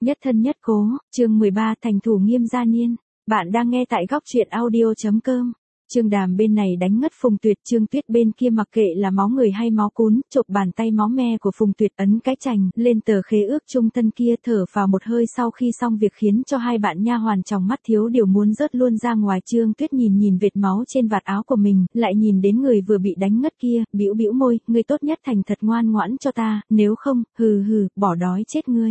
Nhất thân nhất cố, chương 13 thành thủ nghiêm gia niên. Bạn đang nghe tại góc truyện audio.com. Trương Đàm bên này đánh ngất Phùng Tuyệt, Trương Tuyết bên kia mặc kệ là máu người hay máu cún, chộp bàn tay máu me của Phùng Tuyệt ấn cái chành lên tờ khế ước chung thân kia, thở vào một hơi sau khi xong việc khiến cho hai bạn nha hoàn trong mắt thiếu điều muốn rớt luôn ra ngoài. Trương Tuyết nhìn vệt máu trên vạt áo của mình, lại nhìn đến người vừa bị đánh ngất kia, bĩu bĩu môi, ngươi tốt nhất thành thật ngoan ngoãn cho ta, nếu không, bỏ đói chết ngươi.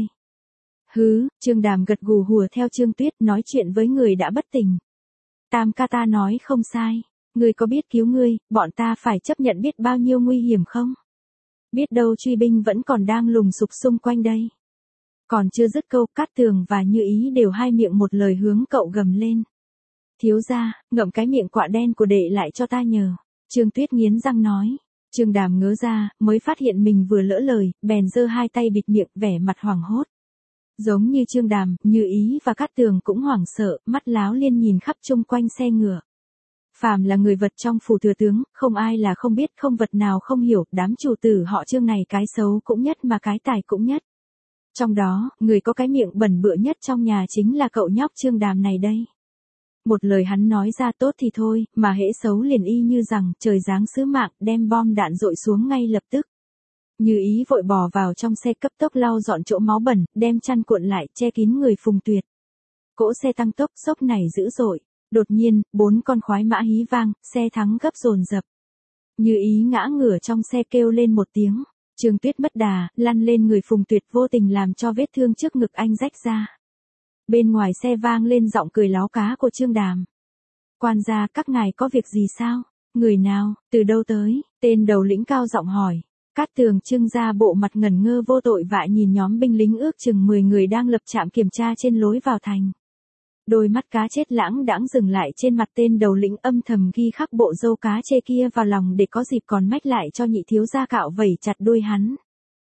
Trương Đàm gật gù hùa theo Trương Tuyết, nói chuyện với người đã bất tỉnh. Tam ca ta nói không sai, ngươi có biết cứu ngươi, bọn ta phải chấp nhận biết bao nhiêu nguy hiểm không? Biết đâu truy binh vẫn còn đang lùng sục xung quanh đây. Còn chưa dứt câu, Cát Tường và Như Ý đều hai miệng một lời hướng cậu gầm lên. Thiếu gia, ngậm cái miệng quạ đen của đệ lại cho ta nhờ. Trương Tuyết nghiến răng nói. Trương Đàm ngớ ra, mới phát hiện mình vừa lỡ lời, bèn giơ hai tay bịt miệng, vẻ mặt hoảng hốt. Giống như Trương Đàm, Như Ý và Cát Tường cũng hoảng sợ, mắt láo liên nhìn khắp chung quanh xe ngựa. Phàm là người vật trong phủ thừa tướng, không ai là không biết, không vật nào không hiểu, đám chủ tử họ Trương này cái xấu cũng nhất mà cái tài cũng nhất. Trong đó, người có cái miệng bẩn bựa nhất trong nhà chính là cậu nhóc Trương Đàm này đây. Một lời hắn nói ra tốt thì thôi, mà hễ xấu liền y như rằng trời giáng sứ mạng, đem bom đạn dội xuống ngay lập tức. Như Ý vội bò vào trong xe cấp tốc lau dọn chỗ máu bẩn, đem chăn cuộn lại, che kín người Phùng Tuyệt. Cỗ xe tăng tốc, sốc này dữ dội. Đột nhiên, 4 con khoái mã hí vang, xe thắng gấp dồn dập. Như Ý ngã ngửa trong xe kêu lên một tiếng. Trương Tuyết mất đà, lăn lên người Phùng Tuyệt, vô tình làm cho vết thương trước ngực anh rách ra. Bên ngoài xe vang lên giọng cười láo cá của Trương Đàm. Quan gia, các ngài có việc gì sao? Người nào, từ đâu tới? Tên đầu lĩnh cao giọng hỏi. Cát Tường trưng ra bộ mặt ngẩn ngơ vô tội vạ nhìn nhóm binh lính ước chừng 10 người đang lập trạm kiểm tra trên lối vào thành. Đôi mắt cá chết lãng đãng dừng lại trên mặt tên đầu lĩnh, âm thầm ghi khắc bộ râu cá chê kia vào lòng để có dịp còn mách lại cho nhị thiếu gia cạo vẩy chặt đuôi hắn.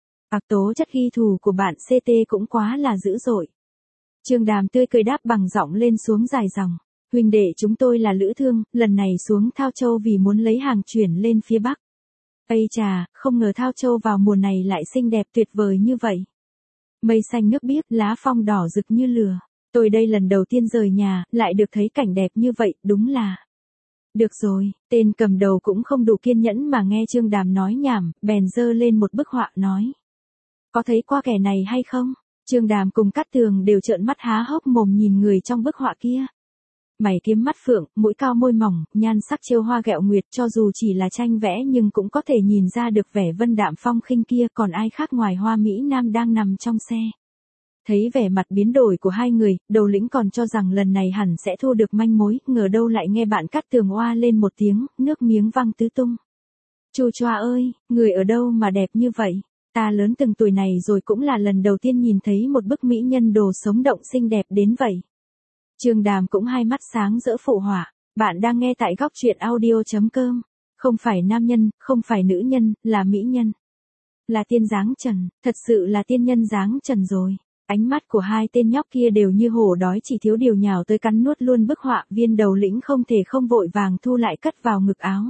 Tố chất ghi thù của bạn CT cũng quá là dữ dội. Trương Đàm tươi cười đáp bằng giọng lên xuống dài dòng. Huynh đệ chúng tôi là lữ thương, lần này xuống Thao Châu vì muốn lấy hàng chuyển lên phía Bắc. Ây chà, không ngờ Thao Châu vào mùa này lại xinh đẹp tuyệt vời như vậy. Mây xanh nước biếc, lá phong đỏ rực như lửa. Tôi đây lần đầu tiên rời nhà, lại được thấy cảnh đẹp như vậy, đúng là. Được rồi, tên cầm đầu cũng không đủ kiên nhẫn mà nghe Trương Đàm nói nhảm, bèn giơ lên một bức họa nói. Có thấy qua kẻ này hay không? Trương Đàm cùng Cát Tường đều trợn mắt há hốc mồm nhìn người trong bức họa kia. Mày kiếm mắt phượng, mũi cao môi mỏng, nhan sắc trêu hoa ghẹo nguyệt, cho dù chỉ là tranh vẽ nhưng cũng có thể nhìn ra được vẻ vân đạm phong khinh kia, còn ai khác ngoài Hoa Mỹ Nam đang nằm trong xe. Thấy vẻ mặt biến đổi của hai người, đầu lĩnh còn cho rằng lần này hẳn sẽ thu được manh mối, ngờ đâu lại nghe bạn Cát Tường oa lên một tiếng, nước miếng văng tứ tung. Chu choa ơi, người ở đâu mà đẹp như vậy? Ta lớn từng tuổi này rồi cũng là lần đầu tiên nhìn thấy một bức mỹ nhân đồ sống động xinh đẹp đến vậy. Trương Đàm cũng hai mắt sáng rỡ phụ họa. Bạn đang nghe tại góc truyện audio.com. Không phải nam nhân, không phải nữ nhân, là mỹ nhân. Là tiên dáng trần, thật sự là tiên nhân dáng trần rồi. Ánh mắt của hai tên nhóc kia đều như hổ đói, chỉ thiếu điều nhào tới cắn nuốt luôn bức họa. Viên đầu lĩnh không thể không vội vàng thu lại cất vào ngực áo.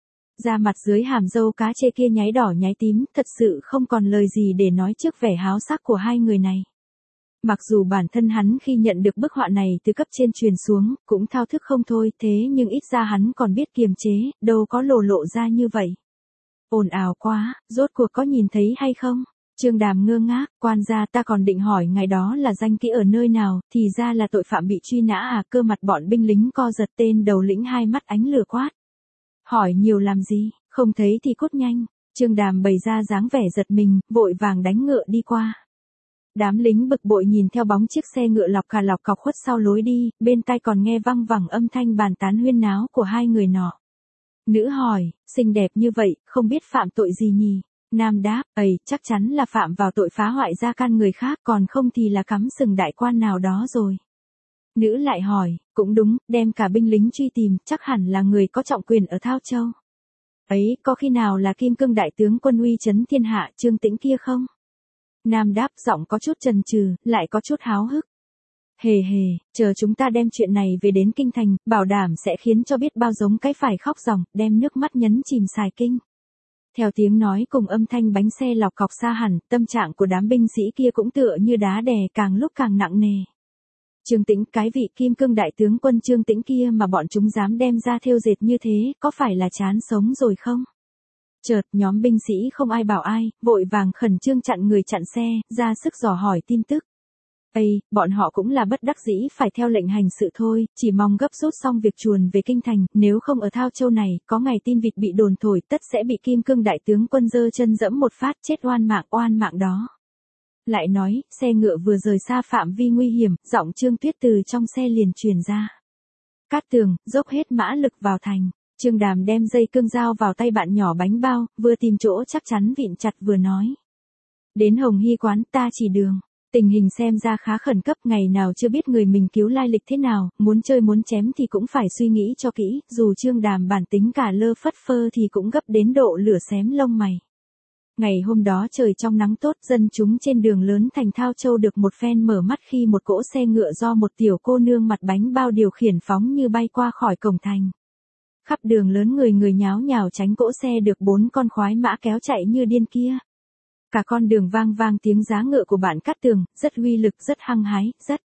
Da mặt dưới hàm râu cá chê kia nháy đỏ nháy tím, thật sự không còn lời gì để nói trước vẻ háo sắc của hai người này. Mặc dù bản thân hắn khi nhận được bức họa này từ cấp trên truyền xuống, cũng thao thức không thôi, thế nhưng ít ra hắn còn biết kiềm chế, đâu có lộ ra như vậy. Ồn ào quá, rốt cuộc có nhìn thấy hay không? Trương Đàm ngơ ngác, quan gia, ta còn định hỏi ngày đó là danh kỹ ở nơi nào, thì ra là tội phạm bị truy nã à? Cơ mặt bọn binh lính co giật, tên đầu lĩnh hai mắt ánh lửa quát. Hỏi nhiều làm gì, không thấy thì cút nhanh. Trương Đàm bày ra dáng vẻ giật mình, vội vàng đánh ngựa đi qua. Đám lính bực bội nhìn theo bóng chiếc xe ngựa lọc cọc khuất sau lối đi, bên tai còn nghe văng vẳng âm thanh bàn tán huyên náo của hai người nọ. Nữ hỏi, xinh đẹp như vậy, không biết phạm tội gì nhỉ? Nam đáp, chắc chắn là phạm vào tội phá hoại gia can người khác, còn không thì là cắm sừng đại quan nào đó rồi. Nữ lại hỏi, cũng đúng, đem cả binh lính truy tìm, chắc hẳn là người có trọng quyền ở Thao Châu. Có khi nào là Kim Cương đại tướng quân uy chấn thiên hạ Trương Tĩnh kia không? Nam đáp, giọng có chút chần chừ, lại có chút háo hức. Hề, chờ chúng ta đem chuyện này về đến kinh thành, bảo đảm sẽ khiến cho biết bao giống cái phải khóc ròng, đem nước mắt nhấn chìm xài kinh. Theo tiếng nói cùng âm thanh bánh xe lọc cọc xa hẳn, tâm trạng của đám binh sĩ kia cũng tựa như đá đè càng lúc càng nặng nề. Trương Tĩnh, cái vị kim cương đại tướng quân Trương Tĩnh kia mà bọn chúng dám đem ra thêu dệt như thế, có phải là chán sống rồi không? Chợt, nhóm binh sĩ không ai bảo ai, vội vàng khẩn trương chặn người chặn xe, ra sức dò hỏi tin tức. Bọn họ cũng là bất đắc dĩ phải theo lệnh hành sự thôi, chỉ mong gấp rút xong việc chuồn về kinh thành, nếu không ở Thao Châu này, có ngày tin vịt bị đồn thổi tất sẽ bị kim cương đại tướng quân giơ chân dẫm một phát chết oan mạng đó. Lại nói, xe ngựa vừa rời xa phạm vi nguy hiểm, giọng Trương Tuyết từ trong xe liền truyền ra. Cát Tường, dốc hết mã lực vào thành. Trương Đàm đem dây cương dao vào tay bạn nhỏ bánh bao, vừa tìm chỗ chắc chắn vịn chặt vừa nói. Đến Hồng Hy quán ta chỉ đường. Tình hình xem ra khá khẩn cấp, ngày nào chưa biết người mình cứu lai lịch thế nào, muốn chơi muốn chém thì cũng phải suy nghĩ cho kỹ, dù Trương Đàm bản tính cả lơ phất phơ thì cũng gấp đến độ lửa xém lông mày. Ngày hôm đó trời trong nắng tốt, dân chúng trên đường lớn thành Thao Châu được một phen mở mắt khi một cỗ xe ngựa do một tiểu cô nương mặt bánh bao điều khiển phóng như bay qua khỏi cổng thành. Khắp đường lớn người nháo nhào tránh cỗ xe được 4 con khoái mã kéo chạy như điên kia. Cả con đường vang vang tiếng giá ngựa của bạn Cát Tường, rất uy lực, rất hăng hái, rất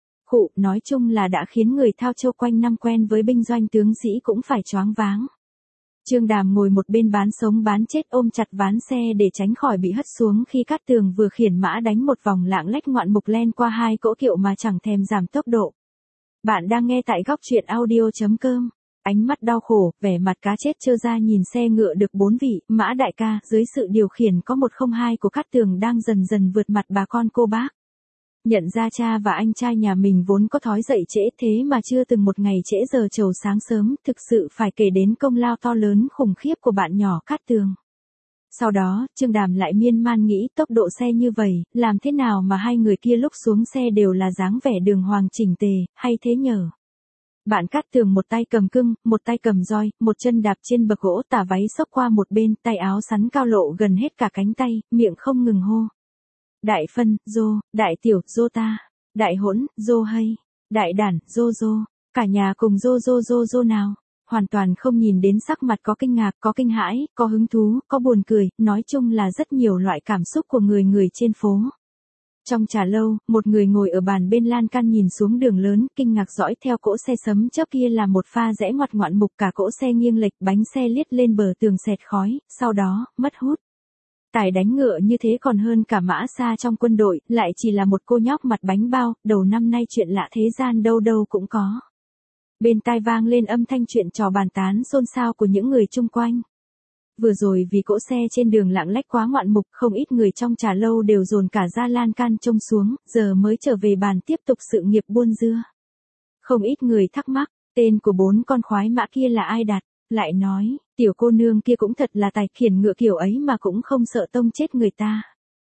nói chung là đã khiến người Thao Châu quanh năm quen với binh doanh tướng sĩ cũng phải choáng váng. Trương Đàm ngồi một bên bán sống bán chết ôm chặt ván xe để tránh khỏi bị hất xuống khi Cát Tường vừa khiển mã đánh một vòng lạng lách ngoạn mục len qua 2 cỗ kiệu mà chẳng thèm giảm tốc độ. Bạn đang nghe tại góc truyện audio.com. Ánh mắt đau khổ, vẻ mặt cá chết trơ ra nhìn xe ngựa được 4 vị, mã đại ca, dưới sự điều khiển có 102 của Cát Tường đang dần dần vượt mặt bà con cô bác. Nhận ra cha và anh trai nhà mình vốn có thói dậy trễ thế mà chưa từng một ngày trễ giờ chầu sáng sớm, thực sự phải kể đến công lao to lớn khủng khiếp của bạn nhỏ Cát Tường. Sau đó, Trương Đàm lại miên man nghĩ tốc độ xe như vậy, làm thế nào mà hai người kia lúc xuống xe đều là dáng vẻ đường hoàng chỉnh tề, hay thế nhở? Bạn Cát Tường một tay cầm cưng, một tay cầm roi, một chân đạp trên bậc gỗ, tà váy xốc qua một bên, tay áo sắn cao lộ gần hết cả cánh tay, miệng không ngừng hô. Đại phân, dô, đại tiểu, dô ta, đại hỗn, dô hay, đại đản, dô dô, cả nhà cùng dô dô dô dô nào. Hoàn toàn không nhìn đến sắc mặt có kinh ngạc, có kinh hãi, có hứng thú, có buồn cười, nói chung là rất nhiều loại cảm xúc của người trên phố. Trong trà lâu, một người ngồi ở bàn bên lan can nhìn xuống đường lớn, kinh ngạc dõi theo cỗ xe sấm chớp kia là một pha rẽ ngoặt ngoạn mục, cả cỗ xe nghiêng lệch, bánh xe liết lên bờ tường xẹt khói, sau đó, mất hút. Tài đánh ngựa như thế còn hơn cả mã xa trong quân đội, lại chỉ là một cô nhóc mặt bánh bao, đầu năm nay chuyện lạ thế gian đâu đâu cũng có. Bên tai vang lên âm thanh chuyện trò bàn tán xôn xao của những người chung quanh. Vừa rồi vì cỗ xe trên đường lạng lách quá ngoạn mục, không ít người trong trà lâu đều dồn cả ra lan can trông xuống, giờ mới trở về bàn tiếp tục sự nghiệp buôn dưa. Không ít người thắc mắc, tên của 4 con khoái mã kia là ai đặt, lại nói, tiểu cô nương kia cũng thật là tài khiển ngựa kiểu ấy mà cũng không sợ tông chết người ta.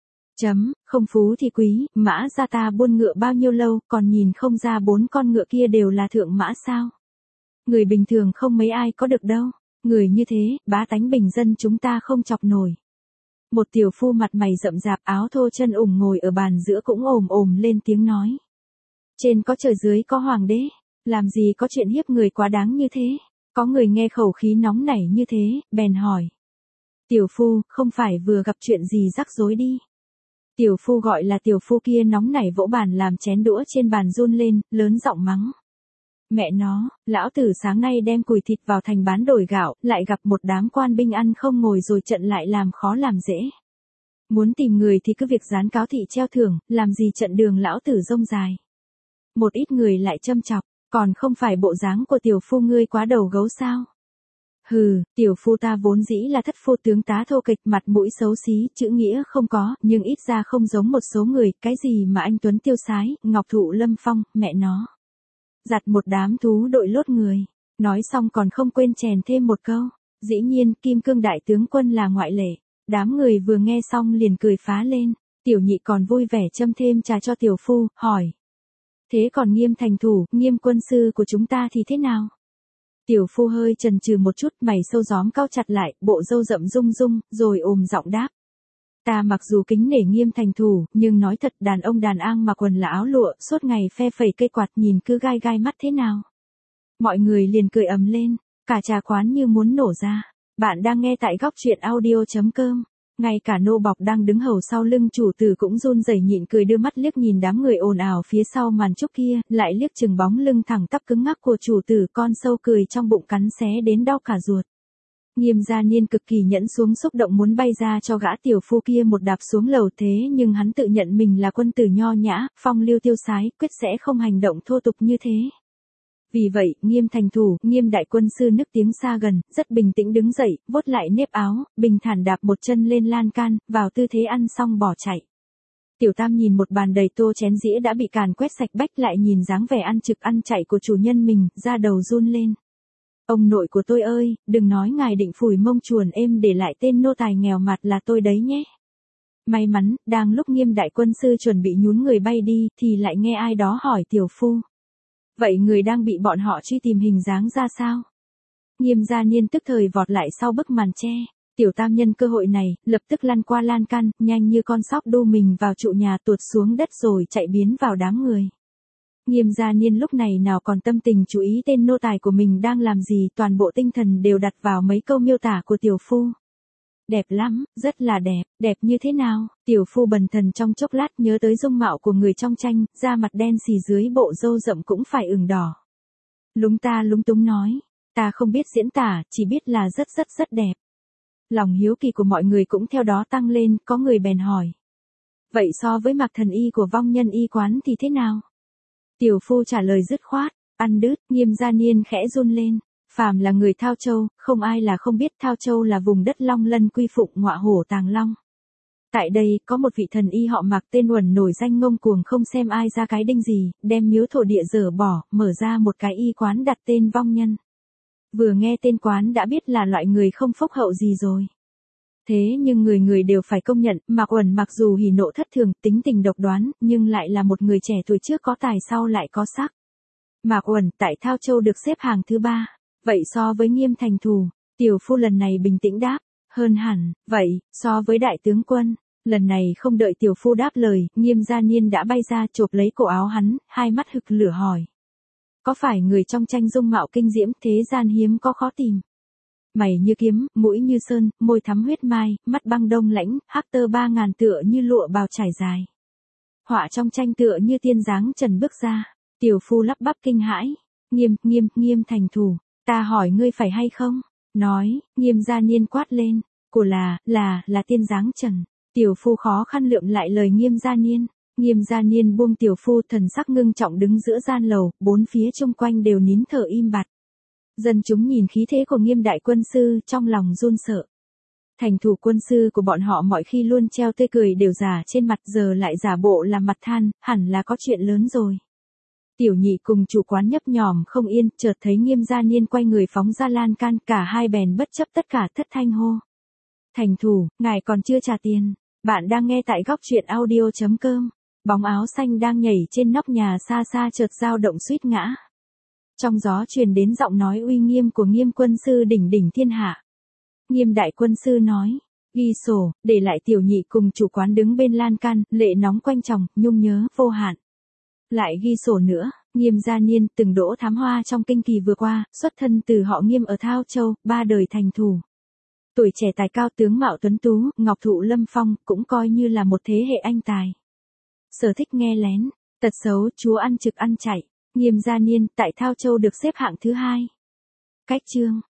Không phú thì quý, mã gia ta buôn ngựa bao nhiêu lâu, còn nhìn không ra 4 con ngựa kia đều là thượng mã sao? Người bình thường không mấy ai có được đâu. Người như thế, bá tánh bình dân chúng ta không chọc nổi. Một tiểu phu mặt mày rậm rạp, áo thô chân ủng ngồi ở bàn giữa cũng ồm lên tiếng nói. Trên có trời dưới có hoàng đế, làm gì có chuyện hiếp người quá đáng như thế. Có người nghe khẩu khí nóng nảy như thế, bèn hỏi. Tiểu phu, không phải vừa gặp chuyện gì rắc rối đi. Tiểu phu gọi là tiểu phu kia nóng nảy vỗ bàn làm chén đũa trên bàn run lên, lớn giọng mắng. Mẹ nó, lão tử sáng nay đem cùi thịt vào thành bán đổi gạo, lại gặp một đám quan binh ăn không ngồi rồi trận lại làm khó làm dễ. Muốn tìm người thì cứ việc dán cáo thị treo thưởng, làm gì trận đường lão tử rông dài. Một ít người lại châm chọc, còn không phải bộ dáng của tiểu phu ngươi quá đầu gấu sao? Hừ, tiểu phu ta vốn dĩ là thất phu tướng tá thô kịch, mặt mũi xấu xí, chữ nghĩa không có, nhưng ít ra không giống một số người, cái gì mà anh Tuấn tiêu sái, ngọc thụ lâm phong, mẹ nó. Giặt một đám thú đội lốt người. Nói xong còn không quên chèn thêm một câu. Dĩ nhiên, kim cương đại tướng quân là ngoại lệ. Đám người vừa nghe xong liền cười phá lên. Tiểu nhị còn vui vẻ châm thêm trà cho tiểu phu, hỏi. Thế còn Nghiêm thành thủ, Nghiêm quân sư của chúng ta thì thế nào? Tiểu phu hơi chần chừ một chút, mày sâu gióm cau chặt lại, bộ râu rậm rung rung, rồi giọng đáp. Ta mặc dù kính nể Nghiêm thành thủ, nhưng nói thật đàn ông đàn ang mà quần là áo lụa, suốt ngày phe phẩy cây quạt nhìn cứ gai gai mắt thế nào. Mọi người liền cười ầm lên, cả trà quán như muốn nổ ra. Bạn đang nghe tại góc truyện audio.com. Ngay cả nô bộc đang đứng hầu sau lưng chủ tử cũng run rẩy nhịn cười đưa mắt liếc nhìn đám người ồn ào phía sau màn trúc kia, lại liếc chừng bóng lưng thẳng tắp cứng ngắc của chủ tử, con sâu cười trong bụng cắn xé đến đau cả ruột. Nghiêm Gia Niên cực kỳ nhẫn xuống xúc động muốn bay ra cho gã tiểu phu kia một đạp xuống lầu, thế nhưng hắn tự nhận mình là quân tử nho nhã, phong lưu tiêu sái, quyết sẽ không hành động thô tục như thế. Vì vậy, Nghiêm thành thủ, Nghiêm đại quân sư nức tiếng xa gần, rất bình tĩnh đứng dậy, vuốt lại nếp áo, bình thản đạp một chân lên lan can, vào tư thế ăn xong bỏ chạy. Tiểu Tam nhìn một bàn đầy tô chén dĩa đã bị càn quét sạch bách, lại nhìn dáng vẻ ăn trực ăn chạy của chủ nhân mình, da đầu run lên. Ông nội của tôi ơi, đừng nói ngài định phủi mông chuồn êm để lại tên nô tài nghèo mặt là tôi đấy nhé. May mắn, đang lúc Nghiêm đại quân sư chuẩn bị nhún người bay đi, thì lại nghe ai đó hỏi tiểu phu. Vậy người đang bị bọn họ truy tìm hình dáng ra sao? Nghiêm Gia Niên tức thời vọt lại sau bức màn che. Tiểu Tam nhân cơ hội này, lập tức lăn qua lan can, nhanh như con sóc đu mình vào trụ nhà, tuột xuống đất rồi chạy biến vào đám người. Nghiêm Gia Niên lúc này nào còn tâm tình chú ý tên nô tài của mình đang làm gì, toàn bộ tinh thần đều đặt vào mấy câu miêu tả của tiểu phu. Đẹp lắm, rất là đẹp, đẹp như thế nào? Tiểu phu bần thần trong chốc lát nhớ tới dung mạo của người trong tranh, da mặt đen xì dưới bộ râu rậm cũng phải ửng đỏ. Lúng túng nói, ta không biết diễn tả, chỉ biết là rất đẹp. Lòng hiếu kỳ của mọi người cũng theo đó tăng lên, có người bèn hỏi. Vậy so với mặc thần y của vong nhân y quán thì thế nào? Tiểu phu trả lời dứt khoát, ăn đứt. Nghiêm Gia Niên khẽ run lên. Phàm là người Thao Châu, không ai là không biết Thao Châu là vùng đất long lân quy phụng ngọa hổ tàng long. Tại đây, có một vị thần y họ Mạc tên Uẩn nổi danh ngông cuồng không xem ai ra cái đinh gì, đem miếu thổ địa dỡ bỏ, mở ra một cái y quán đặt tên vong nhân. Vừa nghe tên quán đã biết là loại người không phúc hậu gì rồi. Thế nhưng người đều phải công nhận, Mạc Uẩn mặc dù hỉ nộ thất thường, tính tình độc đoán, nhưng lại là một người trẻ tuổi trước có tài sau lại có sắc. Mạc Uẩn tại Thao Châu được xếp hàng thứ 3. Vậy so với Nghiêm thành thủ, tiểu phu lần này bình tĩnh đáp, hơn hẳn. Vậy, so với đại tướng quân, lần này không đợi tiểu phu đáp lời, Nghiêm Gia Niên đã bay ra chộp lấy cổ áo hắn, hai mắt hực lửa hỏi. Có phải người trong tranh dung mạo kinh diễm thế gian hiếm có khó tìm? Mày như kiếm, mũi như sơn, môi thắm huyết mai, mắt băng đông lãnh, hắc tơ 3000 tựa như lụa bào trải dài. Họa trong tranh tựa như tiên dáng trần bước ra, tiểu phu lắp bắp kinh hãi. Nghiêm thành thủ, ta hỏi ngươi phải hay không? Nói, Nghiêm Gia Niên quát lên, của là tiên dáng trần. Tiểu phu khó khăn lượm lại lời Nghiêm Gia Niên. Nghiêm Gia Niên buông tiểu phu, thần sắc ngưng trọng đứng giữa gian lầu, bốn phía chung quanh đều nín thở im bặt. Dân chúng nhìn khí thế của Nghiêm đại quân sư, trong lòng run sợ. Thành thủ quân sư của bọn họ mọi khi luôn treo tươi cười đều giả trên mặt, giờ lại giả bộ làm mặt than, hẳn là có chuyện lớn rồi. Tiểu Nhị cùng chủ quán nhấp nhòm không yên, chợt thấy Nghiêm Gia Niên quay người phóng ra lan can, cả hai bèn bất chấp tất cả thất thanh hô. Thành thủ, ngài còn chưa trả tiền. Bạn đang nghe tại góc truyện audio.com. Bóng áo xanh đang nhảy trên nóc nhà xa xa chợt dao động suýt ngã. Trong gió truyền đến giọng nói uy nghiêm của Nghiêm quân sư đỉnh đỉnh thiên hạ. Nghiêm đại quân sư nói, ghi sổ, để lại Tiểu Nhị cùng chủ quán đứng bên lan can, lệ nóng quanh chồng, nhung nhớ vô hạn. Lại ghi sổ nữa, Nghiêm Gia Niên từng đỗ thám hoa trong kinh kỳ vừa qua, xuất thân từ họ Nghiêm ở Thao Châu, 3 đời thành thủ. Tuổi trẻ tài cao, tướng mạo tuấn tú, ngọc thụ lâm phong, cũng coi như là một thế hệ anh tài. Sở thích nghe lén, tật xấu chúa ăn trực ăn chạy. Nghiêm Gia Niên tại Thao Châu được xếp hạng thứ 2. Cách chương.